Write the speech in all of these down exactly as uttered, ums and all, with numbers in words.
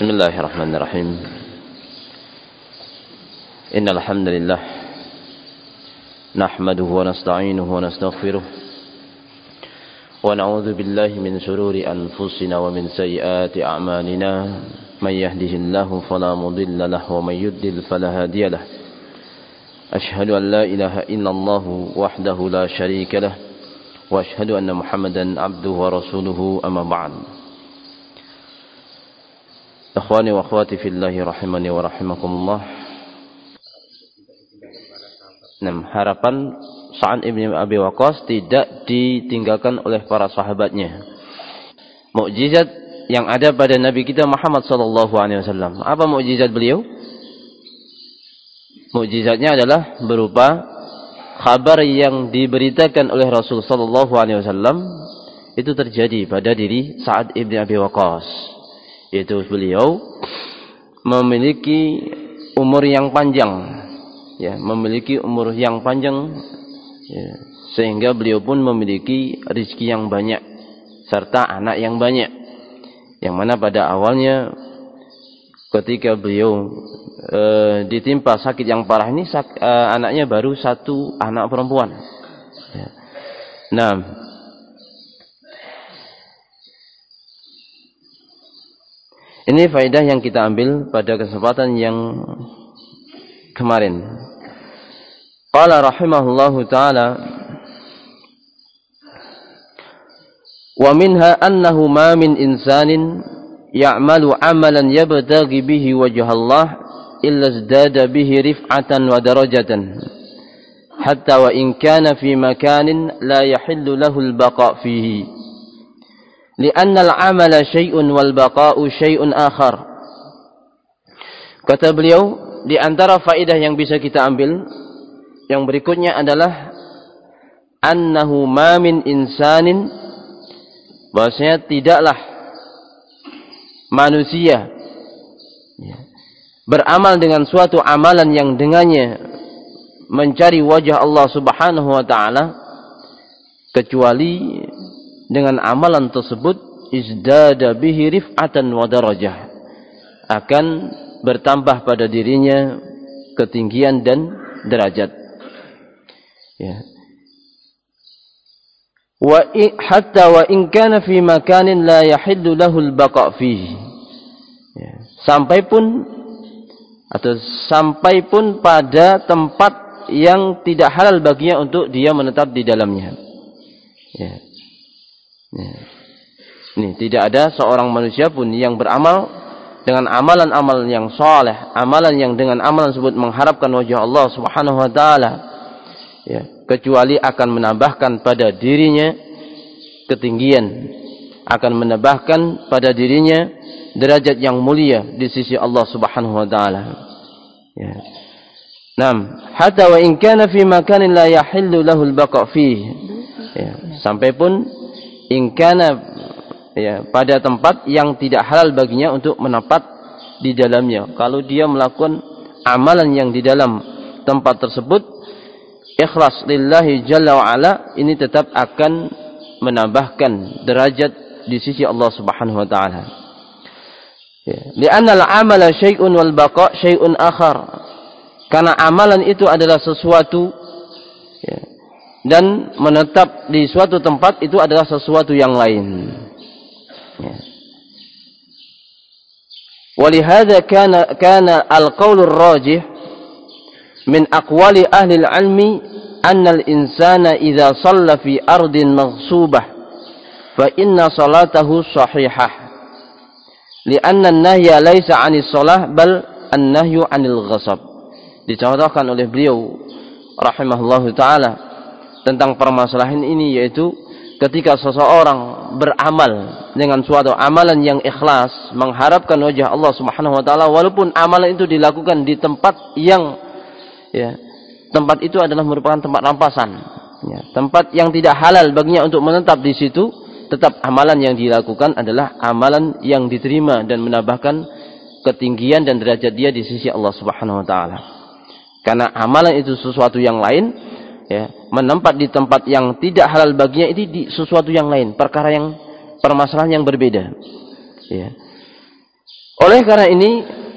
Bismillahirrahmanirrahim. Innal hamdalillah nahmaduhu wa nasta'inuhu wa nastaghfiruh wa na'udzu billahi min shururi anfusina wa min sayyiati a'malina. Man yahdihillahu fala mudilla lahu wa man yudlil fala hadiya lahu. Ashhadu an la ilaha illallah wahdahu la syarika lahu wa ashhadu anna Muhammadan abduhu wa rasuluhu, amma ba'd. Ikhwani wa akhwati fillahi rahimani wa rahimakumullah. Nah, harapan Sa'ad ibn Abi Waqqas tidak ditinggalkan oleh para sahabatnya. Mukjizat yang ada pada Nabi kita Muhammad sallallahu alaihi wasallam. Apa mukjizat beliau? Mukjizatnya adalah berupa kabar yang diberitakan oleh Rasul sallallahu alaihi wasallam itu terjadi pada diri Sa'ad ibn Abi Waqqas. Yaitu beliau memiliki umur yang panjang, ya, memiliki umur yang panjang, ya, sehingga beliau pun memiliki rezeki yang banyak serta anak yang banyak. Yang mana pada awalnya ketika beliau e, ditimpa sakit yang parah ini, sak, e, anaknya baru satu anak perempuan. Ya. Nah, ini faedah yang kita ambil pada kesempatan yang kemarin. Qala rahimahullahu ta'ala, wa minha annahu ma min insanin ya'malu amalan yabtaghi bihi wajha Allah illa izdada bihi rif'atan wa darajatan hatta wa in kana fi makanin la yahillu lahu al-baqa' fihi. Li'anna al-amala syai'un wal baqa'u syai'un akhar. Kata beliau, di antara faedah yang bisa kita ambil yang berikutnya adalah annahu ma min insanin, bahwasanya tidaklah manusia beramal dengan suatu amalan yang dengannya mencari wajah Allah Subhanahu wa taala kecuali dengan amalan tersebut izdada bihi rif'atan wa darajah, akan bertambah pada dirinya ketinggian dan derajat. Ya. Wa in, hatta wa in kana fi makanin la yahillu lahu al-baqa' fihi. Ya. Sampai pun atau sampai pun pada tempat yang tidak halal baginya untuk dia menetap di dalamnya. Ya. Ini tidak ada seorang manusia pun yang beramal dengan amalan-amalan yang saleh, amalan yang dengan amalan tersebut mengharapkan wajah Allah Subhanahu wa taala, ya, kecuali akan menambahkan pada dirinya ketinggian, akan menambahkan pada dirinya derajat yang mulia di sisi Allah Subhanahu wa taala. Ya. Naam, hatta wa in kana fi makanin la yahillu lahu al-baqa' fihi. Ya, sampai pun ingkana, ya, pada tempat yang tidak halal baginya untuk menepat di dalamnya. Kalau dia melakukan amalan yang di dalam tempat tersebut ikhlas lillahi jalla wa ala, ini tetap akan menambahkan derajat di sisi Allah Subhanahu wa taala. Ya, li'anna al-amala syai'un wal baqa' syai'un akhar. Karena amalan itu adalah sesuatu, ya, dan menetap di suatu tempat itu adalah sesuatu yang lain. Ya. Walihada kana kana al-qaulur rajih min aqwali ahli al-ilmi anna al-insana idza shalla fi ardin maghsubah fa inna salatahu sahihah. Lianna an-nahya laysa 'anis shalah bal an-nahyu 'anil ghasab. Dicontohkan oleh beliau rahimahullahu taala tentang permasalahan ini, yaitu ketika seseorang beramal dengan suatu amalan yang ikhlas mengharapkan wajah Allah Subhanahu wa taala, walaupun amalan itu dilakukan di tempat yang, ya, tempat itu adalah merupakan tempat rampasan, ya, tempat yang tidak halal baginya untuk menetap di situ, tetap amalan yang dilakukan adalah amalan yang diterima dan menambahkan ketinggian dan derajat dia di sisi Allah Subhanahu wa taala. Karena amalan itu sesuatu yang lain, ya, menempat di tempat yang tidak halal baginya itu di sesuatu yang lain, perkara yang permasalahan yang berbeda. Ya. Oleh karena ini,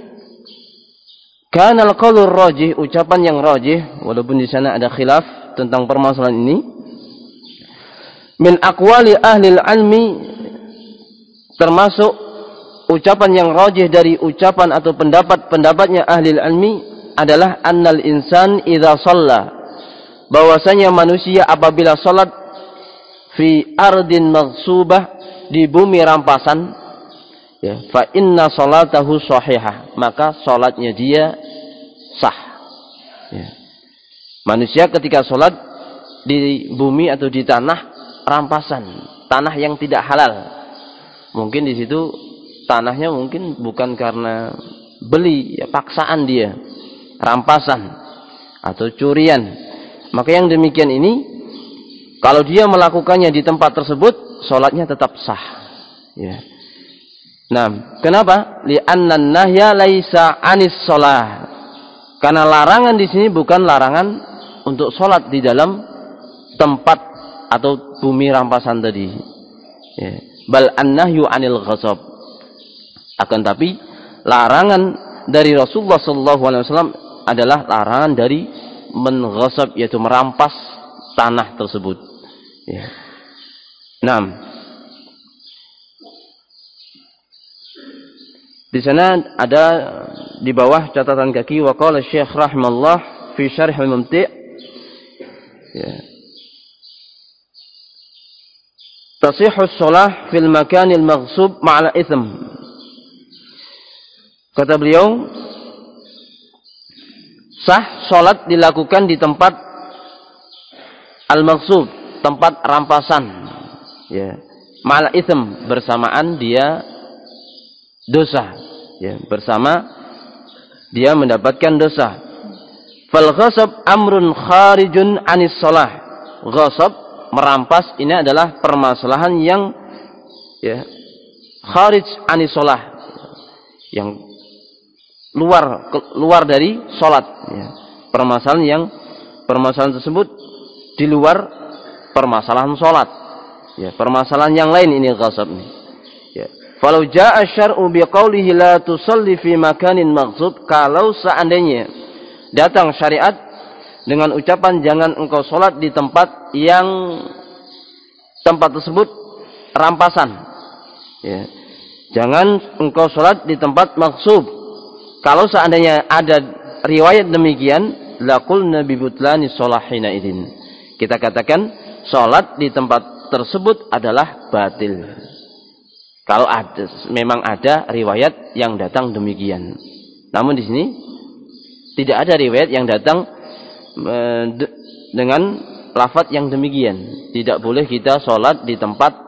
kana al-qaulur rajih, ucapan yang rajih, walaupun di sana ada khilaf tentang permasalahan ini, min aqwali ahli al-ilmi, termasuk ucapan yang rajih dari ucapan atau pendapat-pendapatnya ahli al-ilmi adalah annal insan idza shalla, bahwasanya manusia apabila salat fi ardin maghsubah, di bumi rampasan, ya, fa inna salatahu sahihah, maka salatnya dia sah. Ya. Manusia ketika salat di bumi atau di tanah rampasan, tanah yang tidak halal. Mungkin di situ tanahnya mungkin bukan karena beli, ya, paksaan dia, rampasan atau curian. Maka yang demikian ini, kalau dia melakukannya di tempat tersebut, salatnya tetap sah. Ya. Nah, kenapa? Li'anna an-nahya laisa 'anis shalah. Karena larangan di sini bukan larangan untuk salat di dalam tempat atau bumi rampasan tadi. Ya. Bal an-nahyu 'anil ghasab. Akan tapi larangan dari Rasulullah sallallahu alaihi wasallam adalah larangan dari menghasab, yaitu merampas tanah tersebut. Ya. Nah, di sana ada di bawah catatan kaki, wa qala Syekh rahimallah fi syarh al-mumti', ya, tasihhu shalah fil makan al-maghsub ma'al itsm. Kata beliau, sah salat dilakukan di tempat al-maghsub, tempat rampasan, ya, ma'al itsm, bersamaan dia dosa, ya, bersama dia mendapatkan dosa. Fal ghasab amrun kharijun anis shalah. Ghasab, merampas, ini adalah permasalahan yang, ya, kharij anis shalah, yang luar luar dari salat, ya. Permasalahan yang permasalahan tersebut di luar permasalahan salat, ya, permasalahan yang lain ini ghasab ini. Ya. Falau jaa syar'u biqaulihi la tusalli fi makanin maghsub, kalau seandainya datang syariat dengan ucapan jangan engkau salat di tempat yang tempat tersebut rampasan, ya. Jangan engkau salat di tempat maghsub. Kalau seandainya ada riwayat demikian, laqulna bi butlani sholahina idin, kita katakan salat di tempat tersebut adalah batil. Kalau ada, memang ada riwayat yang datang demikian. Namun di sini tidak ada riwayat yang datang e, de, dengan lafaz yang demikian. Tidak boleh kita sholat di tempat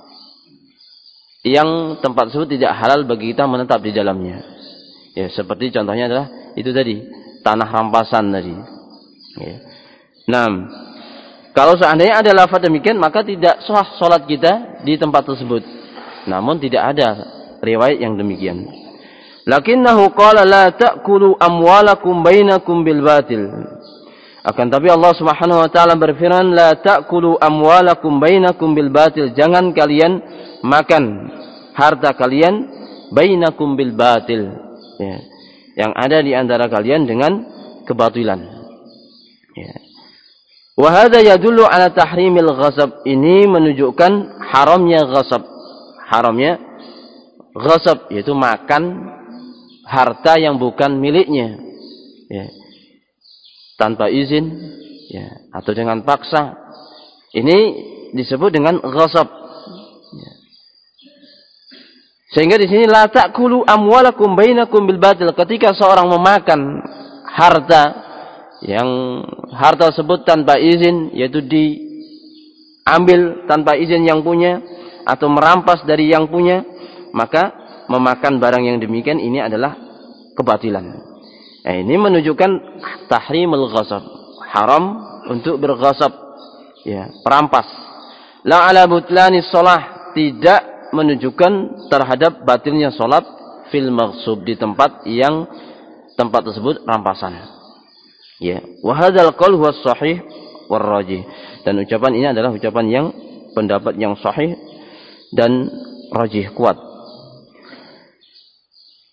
yang tempat tersebut tidak halal bagi kita menetap di dalamnya. Ya, seperti contohnya adalah itu tadi, tanah rampasan tadi. Ya. Nah, kalau seandainya ada lafaz demikian, maka tidak sah sholat kita di tempat tersebut. Namun tidak ada riwayat yang demikian. Lakinnahu qala la ta'kulu amwalakum bainakum bil batil. Akan tapi Allah Subhanahu wa taala berfirman, la ta'kulu amwalakum bainakum bil batil. Jangan kalian makan harta kalian bainakum bil batil. Ya. Yang ada di antara kalian dengan kebatilan. Ya. Wa hadza yadullu ala tahrimil ghasab. Ini menunjukkan haramnya ghasab. Haramnya ghasab, yaitu makan harta yang bukan miliknya, ya, tanpa izin, ya, atau dengan paksa. Ini disebut dengan ghasab. Ya. Sehingga di sini la ta'kulu amwalakum bainakum bil batil. Ketika seorang memakan harta yang harta tersebut tanpa izin, yaitu diambil tanpa izin yang punya atau merampas dari yang punya, maka memakan barang yang demikian ini adalah kebatilan. Nah, ini menunjukkan tahrimul ghasab, haram untuk berghasab, ya, merampas. La ala butlani shalah, tidak menunjukkan terhadap batilnya salat fil maghsub, di tempat yang tempat tersebut rampasan. Ya, wa hadzal qaul huwa sahih war rajih. Dan ucapan ini adalah ucapan yang pendapat yang sahih dan rajih, kuat.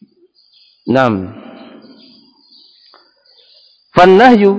Naam. Fannahyu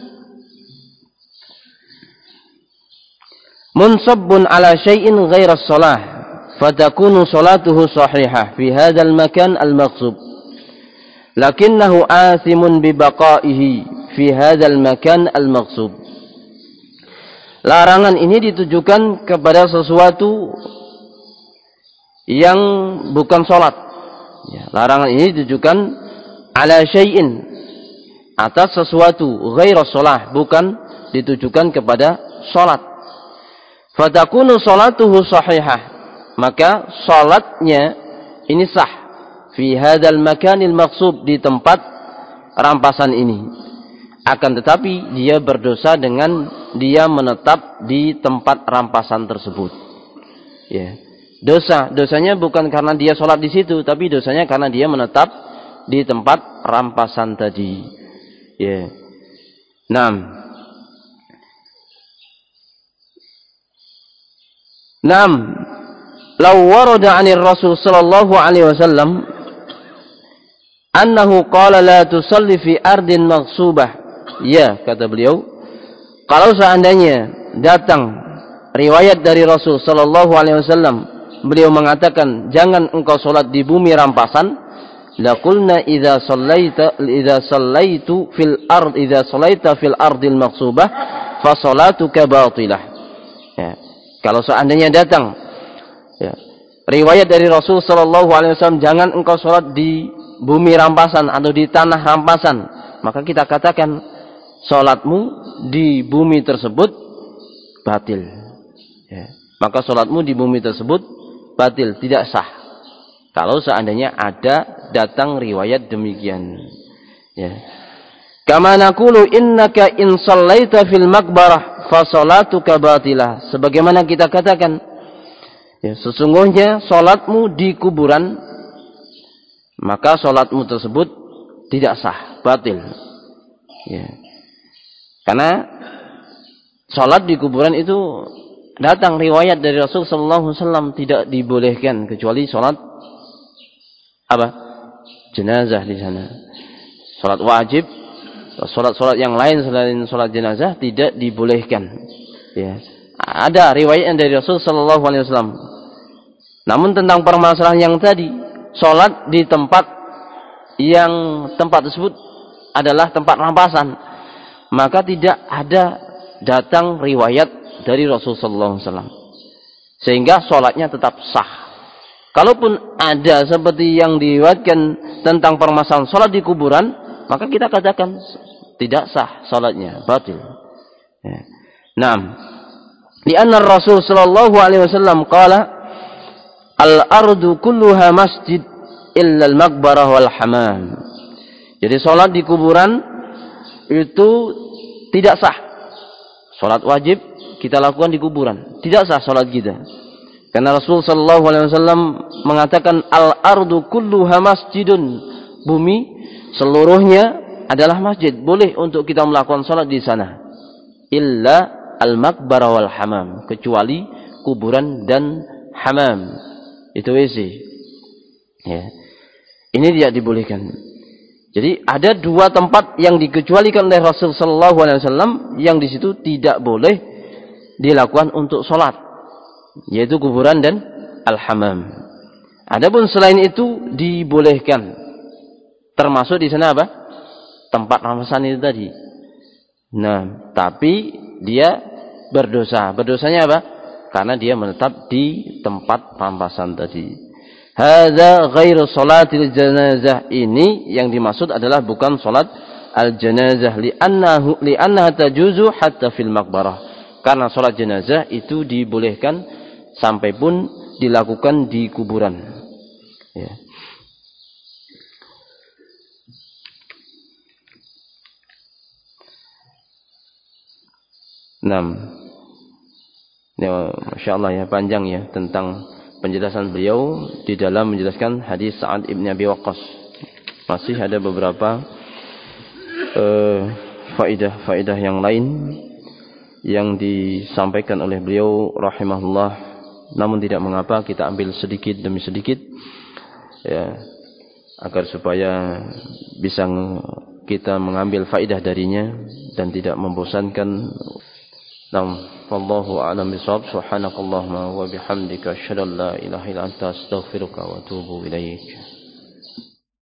munsabbun ala syai'in ghaira shalah fatakunu salatuhu sahihah fi hadzal makan al-maqsub lakinnahu athimun bi baqaihi fi hadzal makan al-maqsub. Larangan ini ditujukan kepada sesuatu yang bukan salat. Ya, larangan ini ditujukan ala syai'in, atas sesuatu ghaira shalah, bukan ditujukan kepada salat. Fatakunu salatuhu sahihah, maka salatnya ini sah fi hadzal makanil maqsub, di tempat rampasan ini. Akan tetapi dia berdosa dengan dia menetap di tempat rampasan tersebut. Ya. Dosa, dosanya bukan karena dia salat di situ, tapi dosanya karena dia menetap di tempat rampasan tadi. Ya. Naam. Naam, law warada 'anil Rasul sallallahu alaihi wasallam annahu qala la tusalli fi ardin maghsubah. Ya, kata beliau, kalau seandainya datang riwayat dari Rasul sallallahu alaihi wasallam, beliau mengatakan jangan engkau salat di bumi rampasan, la qulna idza sallaita idza sallaitu fil ard idza sallaita fil ardil maghsubah fa salatuka batilah. Ya. Kalau seandainya datang ya, riwayat dari Rasul sallallahu alaihi wasallam jangan engkau salat di bumi rampasan atau di tanah rampasan, maka kita katakan salatmu di bumi tersebut batil. Ya. Maka salatmu di bumi tersebut batil, tidak sah. Kalau seandainya ada datang riwayat demikian. Ya. Kama naqulu innaka in shallaita fil maqbarah fa salatuka batilah. Sebagaimana kita katakan, ya, sesungguhnya salatmu di kuburan, maka salatmu tersebut tidak sah, batil. Ya. Karena salat di kuburan itu datang riwayat dari Rasul sallallahu alaihi wasallam tidak dibolehkan kecuali salat apa? Jenazah di sana. Salat wajib, salat-salat yang lain selain salat jenazah tidak dibolehkan. Ya. Ada riwayat dari Rasul sallallahu alaihi wasallam. Namun tentang permasalahan yang tadi, salat di tempat yang tempat tersebut adalah tempat rampasan, maka tidak ada datang riwayat dari Rasul sallallahu alaihi wasallam. Sehingga salatnya tetap sah. Kalaupun ada seperti yang diriwayatkan tentang permasalahan salat di kuburan, maka kita katakan tidak sah salatnya, batil. Ya. Naam. Lianna Rasul sallallahu alaihi wasallam qala al-ardu kulluha masjid illa al-maqbarah wal hamam. Jadi salat di kuburan itu tidak sah. Salat wajib kita lakukan di kuburan, tidak sah salat kita. Karena Rasul sallallahu alaihi wasallam mengatakan al-ardu kulluha masjidun, bumi seluruhnya adalah masjid, boleh untuk kita melakukan salat di sana. Illa al-maqbarah wal hamam, kecuali kuburan dan hamam. Itu W C. Ya. Ini tidak dibolehkan. Jadi ada dua tempat yang dikecualikan oleh Rasul sallallahu alaihi wasallam yang di situ tidak boleh dilakukan untuk salat, yaitu kuburan dan al-hamam. Adapun selain itu dibolehkan. Termasuk di sana apa? Tempat rampasan itu tadi. Nah, tapi dia berdosa. Berdosanya apa? Karena dia menetap di tempat rampasan tadi. Hadza ghairu salatil janazah, ini yang dimaksud adalah bukan salat al-janazah, li'annahu li'annaha tajuzu hatta fil maqbarah. Karena salat jenazah itu dibolehkan sampai pun dilakukan di kuburan. Ya. Naam. Ya, Masya Allah ya, panjang ya tentang penjelasan beliau di dalam menjelaskan hadis Sa'ad ibn Abi Waqqas. Masih ada beberapa uh, faedah-faedah yang lain yang disampaikan oleh beliau rahimahullah. Namun tidak mengapa kita ambil sedikit demi sedikit. Ya. agar supaya bisa kita mengambil faedah darinya dan tidak membosankan. Nam, wallahu a'lam bishawab. Subhanakallahumma wa bihamdika asyhadu an la ilaha illa anta astaghfiruka wa atubu ilaik.